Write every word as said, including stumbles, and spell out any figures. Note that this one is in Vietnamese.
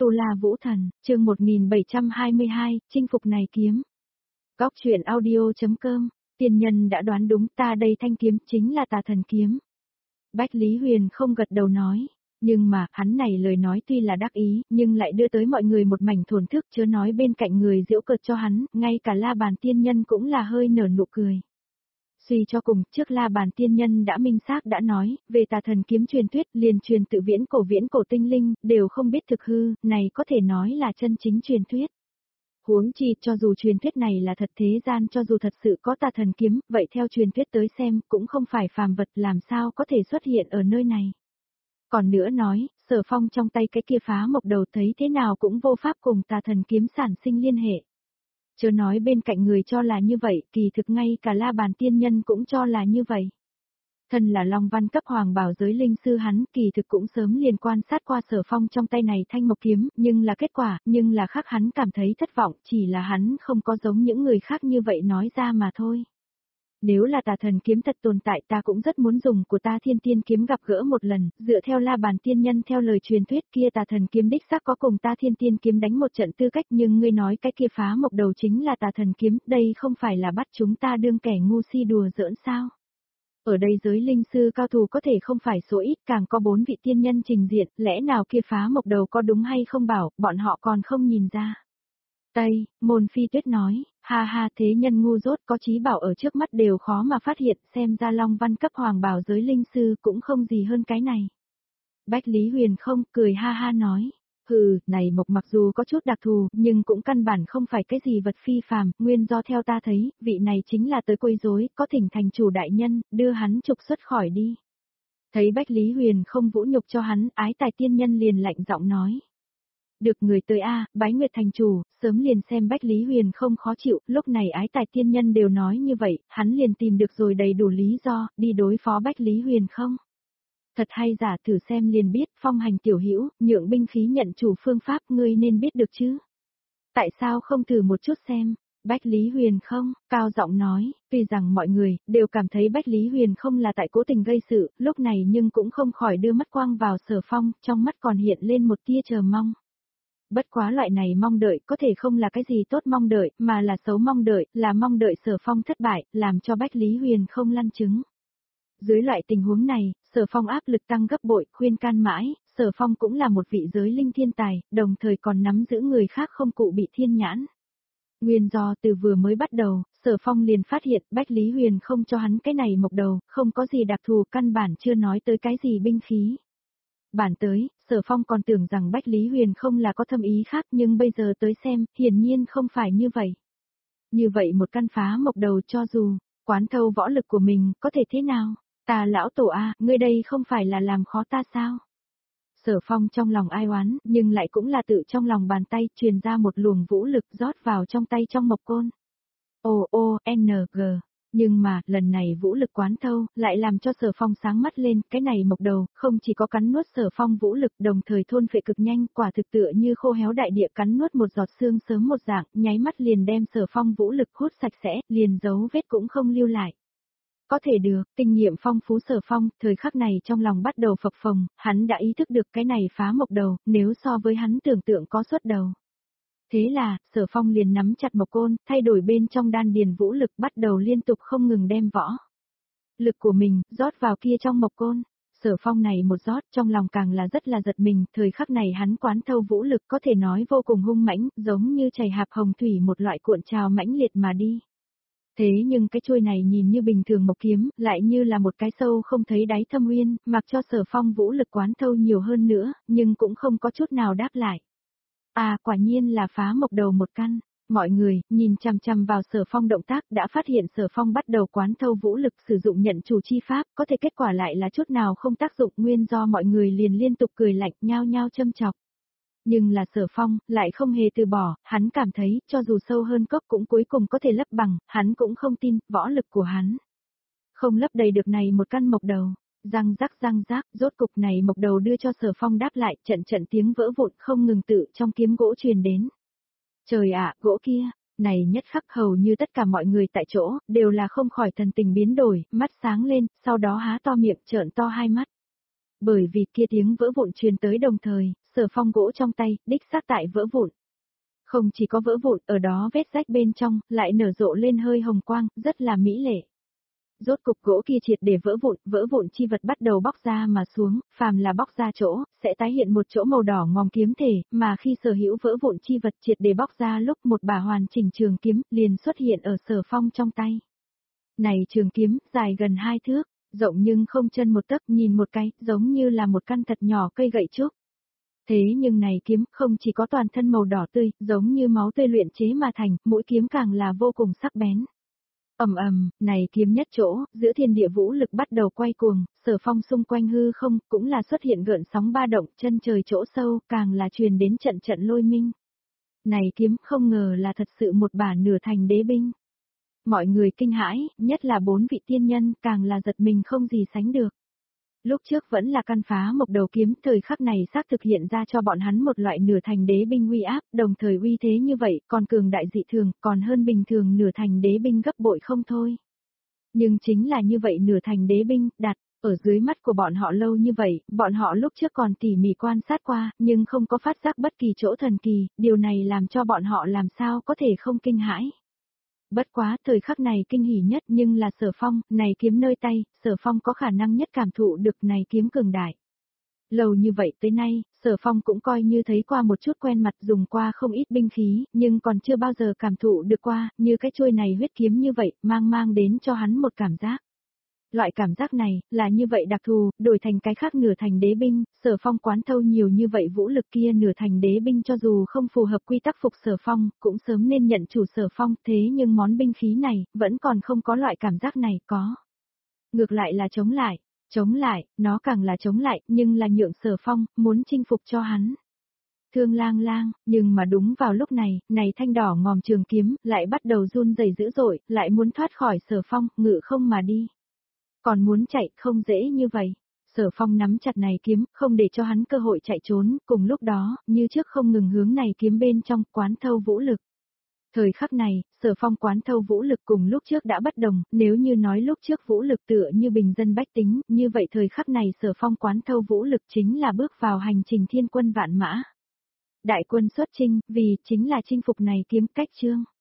Tu La Vũ Thần, chương một nghìn bảy trăm hai mươi hai, chinh phục này kiếm. Góc truyện audio.com, tiền nhân đã đoán đúng, ta đây thanh kiếm chính là Tà Thần kiếm. Bách Lý Huyền không gật đầu nói, nhưng mà, hắn này lời nói tuy là đắc ý, nhưng lại đưa tới mọi người một mảnh thổn thức, chớ nói bên cạnh người giễu cợt cho hắn, ngay cả La Bàn tiên nhân cũng là hơi nở nụ cười. Suy cho cùng, trước La Bàn tiên nhân đã minh xác đã nói, về Tà Thần kiếm truyền thuyết, liền truyền tự viễn cổ viễn cổ tinh linh, đều không biết thực hư, này có thể nói là chân chính truyền thuyết. Huống chi, cho dù truyền thuyết này là thật thế gian, cho dù thật sự có Tà Thần kiếm, vậy theo truyền thuyết tới xem, cũng không phải phàm vật, làm sao có thể xuất hiện ở nơi này. Còn nữa nói, Sở Phong trong tay cái kia phá mộc đầu thấy thế nào cũng vô pháp cùng Tà Thần kiếm sản sinh liên hệ. Chớ nói bên cạnh người cho là như vậy, kỳ thực ngay cả La Bàn tiên nhân cũng cho là như vậy. Thân là Long Văn cấp hoàng bảo giới linh sư hắn, kỳ thực cũng sớm liền quan sát qua Sở Phong trong tay này thanh mộc kiếm, nhưng là kết quả, nhưng là khác hắn cảm thấy thất vọng, chỉ là hắn không có giống những người khác như vậy nói ra mà thôi. Nếu là Tà Thần kiếm thật tồn tại, ta cũng rất muốn dùng của ta Thiên Tiên kiếm gặp gỡ một lần, dựa theo La Bàn tiên nhân theo lời truyền thuyết kia Tà Thần kiếm đích xác có cùng ta Thiên Tiên kiếm đánh một trận tư cách, nhưng ngươi nói cái kia phá mộc đầu chính là Tà Thần kiếm, đây không phải là bắt chúng ta đương kẻ ngu si đùa giỡn sao? Ở đây giới linh sư cao thủ có thể không phải số ít, càng có bốn vị tiên nhân trình diện, lẽ nào kia phá mộc đầu có đúng hay không bảo, bọn họ còn không nhìn ra. Tây, Môn Phi Tuyết nói, ha ha, thế nhân ngu dốt, có chí bảo ở trước mắt đều khó mà phát hiện, xem ra Long Văn cấp hoàng bảo giới linh sư cũng không gì hơn cái này. Bách Lý Huyền không, cười ha ha nói, hừ, này mộc mặc dù có chút đặc thù, nhưng cũng căn bản không phải cái gì vật phi phàm, nguyên do theo ta thấy, vị này chính là tới quấy rối, có thỉnh thành chủ đại nhân, đưa hắn trục xuất khỏi đi. Thấy Bách Lý Huyền không vũ nhục cho hắn, Ái Tài tiên nhân liền lạnh giọng nói. Được người tới a, Bái Nguyệt thành chủ, sớm liền xem Bách Lý Huyền không khó chịu, lúc này Ái Tài tiên nhân đều nói như vậy, hắn liền tìm được rồi đầy đủ lý do, đi đối phó Bách Lý Huyền không. Thật hay giả thử xem liền biết, phong hành tiểu hữu, nhượng binh khí nhận chủ phương pháp ngươi nên biết được chứ. Tại sao không thử một chút xem? Bách Lý Huyền không, cao giọng nói, tuy rằng mọi người đều cảm thấy Bách Lý Huyền không là tại cố tình gây sự, lúc này nhưng cũng không khỏi đưa mắt quang vào Sở Phong, trong mắt còn hiện lên một tia chờ mong. Bất quá loại này mong đợi có thể không là cái gì tốt mong đợi, mà là xấu mong đợi, là mong đợi Sở Phong thất bại, làm cho Bách Lý Huyền không lăn chứng. Dưới loại tình huống này, Sở Phong áp lực tăng gấp bội, khuyên can mãi, Sở Phong cũng là một vị giới linh thiên tài, đồng thời còn nắm giữ người khác không cụ bị thiên nhãn. Nguyên do từ vừa mới bắt đầu, Sở Phong liền phát hiện Bách Lý Huyền không cho hắn cái này mộc đầu, không có gì đặc thù, căn bản chưa nói tới cái gì binh khí. Bản tới, Sở Phong còn tưởng rằng Bách Lý Huyền không là có thâm ý khác, nhưng bây giờ tới xem, hiển nhiên không phải như vậy. Như vậy một căn phá mộc đầu cho dù, quán thâu võ lực của mình, có thể thế nào? Ta lão tổ a, ngươi đây không phải là làm khó ta sao? Sở Phong trong lòng ai oán, nhưng lại cũng là tự trong lòng bàn tay truyền ra một luồng vũ lực rót vào trong tay trong mộc côn. O O N G. Nhưng mà, lần này vũ lực quán thâu, lại làm cho Sở Phong sáng mắt lên, cái này mộc đầu, không chỉ có cắn nuốt Sở Phong vũ lực, đồng thời thôn phệ cực nhanh, quả thực tựa như khô héo đại địa cắn nuốt một giọt xương sớm một dạng, nháy mắt liền đem Sở Phong vũ lực hút sạch sẽ, liền dấu vết cũng không lưu lại. Có thể được, kinh nghiệm phong phú Sở Phong, thời khắc này trong lòng bắt đầu phập phồng, hắn đã ý thức được cái này phá mộc đầu, nếu so với hắn tưởng tượng có suất đầu. Thế là, Sở Phong liền nắm chặt mộc côn, thay đổi bên trong đan điền vũ lực bắt đầu liên tục không ngừng đem võ lực của mình, rót vào kia trong mộc côn. Sở Phong này một rót, trong lòng càng là rất là giật mình, thời khắc này hắn quán thâu vũ lực có thể nói vô cùng hung mãnh, giống như chảy hạp hồng thủy một loại cuộn trào mãnh liệt mà đi. Thế nhưng cái chuôi này nhìn như bình thường mộc kiếm, lại như là một cái sâu không thấy đáy thâm uyên, mặc cho Sở Phong vũ lực quán thâu nhiều hơn nữa, nhưng cũng không có chút nào đáp lại. À, quả nhiên là phá mộc đầu một căn. Mọi người, nhìn chằm chằm vào Sở Phong động tác đã phát hiện Sở Phong bắt đầu quán thâu vũ lực sử dụng nhận chủ chi pháp, có thể kết quả lại là chút nào không tác dụng, nguyên do mọi người liền liên tục cười lạnh nhao nhao châm chọc. Nhưng là Sở Phong, lại không hề từ bỏ, hắn cảm thấy, cho dù sâu hơn cốc cũng cuối cùng có thể lấp bằng, hắn cũng không tin, võ lực của hắn không lấp đầy được này một căn mộc đầu. Răng rắc răng rác, rốt cục này mộc đầu đưa cho Sở Phong đáp lại, trận trận tiếng vỡ vụn không ngừng tự trong kiếm gỗ truyền đến. Trời ạ, gỗ kia, này nhất khắc hầu như tất cả mọi người tại chỗ, đều là không khỏi thần tình biến đổi, mắt sáng lên, sau đó há to miệng trợn to hai mắt. Bởi vì kia tiếng vỡ vụn truyền tới đồng thời, Sở Phong gỗ trong tay, đích xác tại vỡ vụn. Không chỉ có vỡ vụn, ở đó vết rách bên trong, lại nở rộ lên hơi hồng quang, rất là mỹ lệ. Rốt cục gỗ kia triệt để vỡ vụn, vỡ vụn chi vật bắt đầu bóc ra mà xuống, phàm là bóc ra chỗ, sẽ tái hiện một chỗ màu đỏ ngòm kiếm thể, mà khi sở hữu vỡ vụn chi vật triệt để bóc ra lúc một bả hoàn chỉnh trường kiếm liền xuất hiện ở Sở Phong trong tay. Này trường kiếm, dài gần hai thước, rộng nhưng không chân một tấc, nhìn một cái, giống như là một căn thật nhỏ cây gậy trúc. Thế nhưng này kiếm không chỉ có toàn thân màu đỏ tươi, giống như máu tươi luyện chế mà thành, mũi kiếm càng là vô cùng sắc bén. Ầm ầm, này kiếm nhất chỗ, giữa thiên địa vũ lực bắt đầu quay cuồng, Sở Phong xung quanh hư không, cũng là xuất hiện gợn sóng ba động, chân trời chỗ sâu, càng là truyền đến trận trận lôi minh. Này kiếm không ngờ là thật sự một bả nửa thành đế binh. Mọi người kinh hãi, nhất là bốn vị tiên nhân, càng là giật mình không gì sánh được. Lúc trước vẫn là căn phá một đầu kiếm, thời khắc này xác thực hiện ra cho bọn hắn một loại nửa thành đế binh uy áp, đồng thời uy thế như vậy, còn cường đại dị thường, còn hơn bình thường nửa thành đế binh gấp bội không thôi. Nhưng chính là như vậy nửa thành đế binh, đặt ở dưới mắt của bọn họ lâu như vậy, bọn họ lúc trước còn tỉ mỉ quan sát qua, nhưng không có phát giác bất kỳ chỗ thần kỳ, điều này làm cho bọn họ làm sao có thể không kinh hãi. Bất quá, thời khắc này kinh hỉ nhất nhưng là Sở Phong, này kiếm nơi tay, Sở Phong có khả năng nhất cảm thụ được này kiếm cường đại. Lâu như vậy tới nay, Sở Phong cũng coi như thấy qua một chút quen mặt dùng qua không ít binh khí, nhưng còn chưa bao giờ cảm thụ được qua, như cái chuôi này huyết kiếm như vậy, mang mang đến cho hắn một cảm giác. Loại cảm giác này, là như vậy đặc thù, đổi thành cái khác nửa thành đế binh, Sở Phong quán thâu nhiều như vậy vũ lực kia nửa thành đế binh cho dù không phù hợp quy tắc phục Sở Phong, cũng sớm nên nhận chủ Sở Phong, thế nhưng món binh khí này, vẫn còn không có loại cảm giác này, có. Ngược lại là chống lại, chống lại, nó càng là chống lại, nhưng là nhượng Sở Phong, muốn chinh phục cho hắn. Thương lang lang, nhưng mà đúng vào lúc này, này thanh đỏ ngòm trường kiếm, lại bắt đầu run rẩy dữ dội, lại muốn thoát khỏi Sở Phong, ngự không mà đi. Còn muốn chạy không dễ như vậy. Sở Phong nắm chặt này kiếm, không để cho hắn cơ hội chạy trốn, cùng lúc đó, như trước không ngừng hướng này kiếm bên trong, quán thâu vũ lực. Thời khắc này, Sở Phong quán thâu vũ lực cùng lúc trước đã bất đồng, nếu như nói lúc trước vũ lực tựa như bình dân bách tính, như vậy thời khắc này Sở Phong quán thâu vũ lực chính là bước vào hành trình thiên quân vạn mã. Đại quân xuất chinh, vì chính là chinh phục này kiếm cách chương.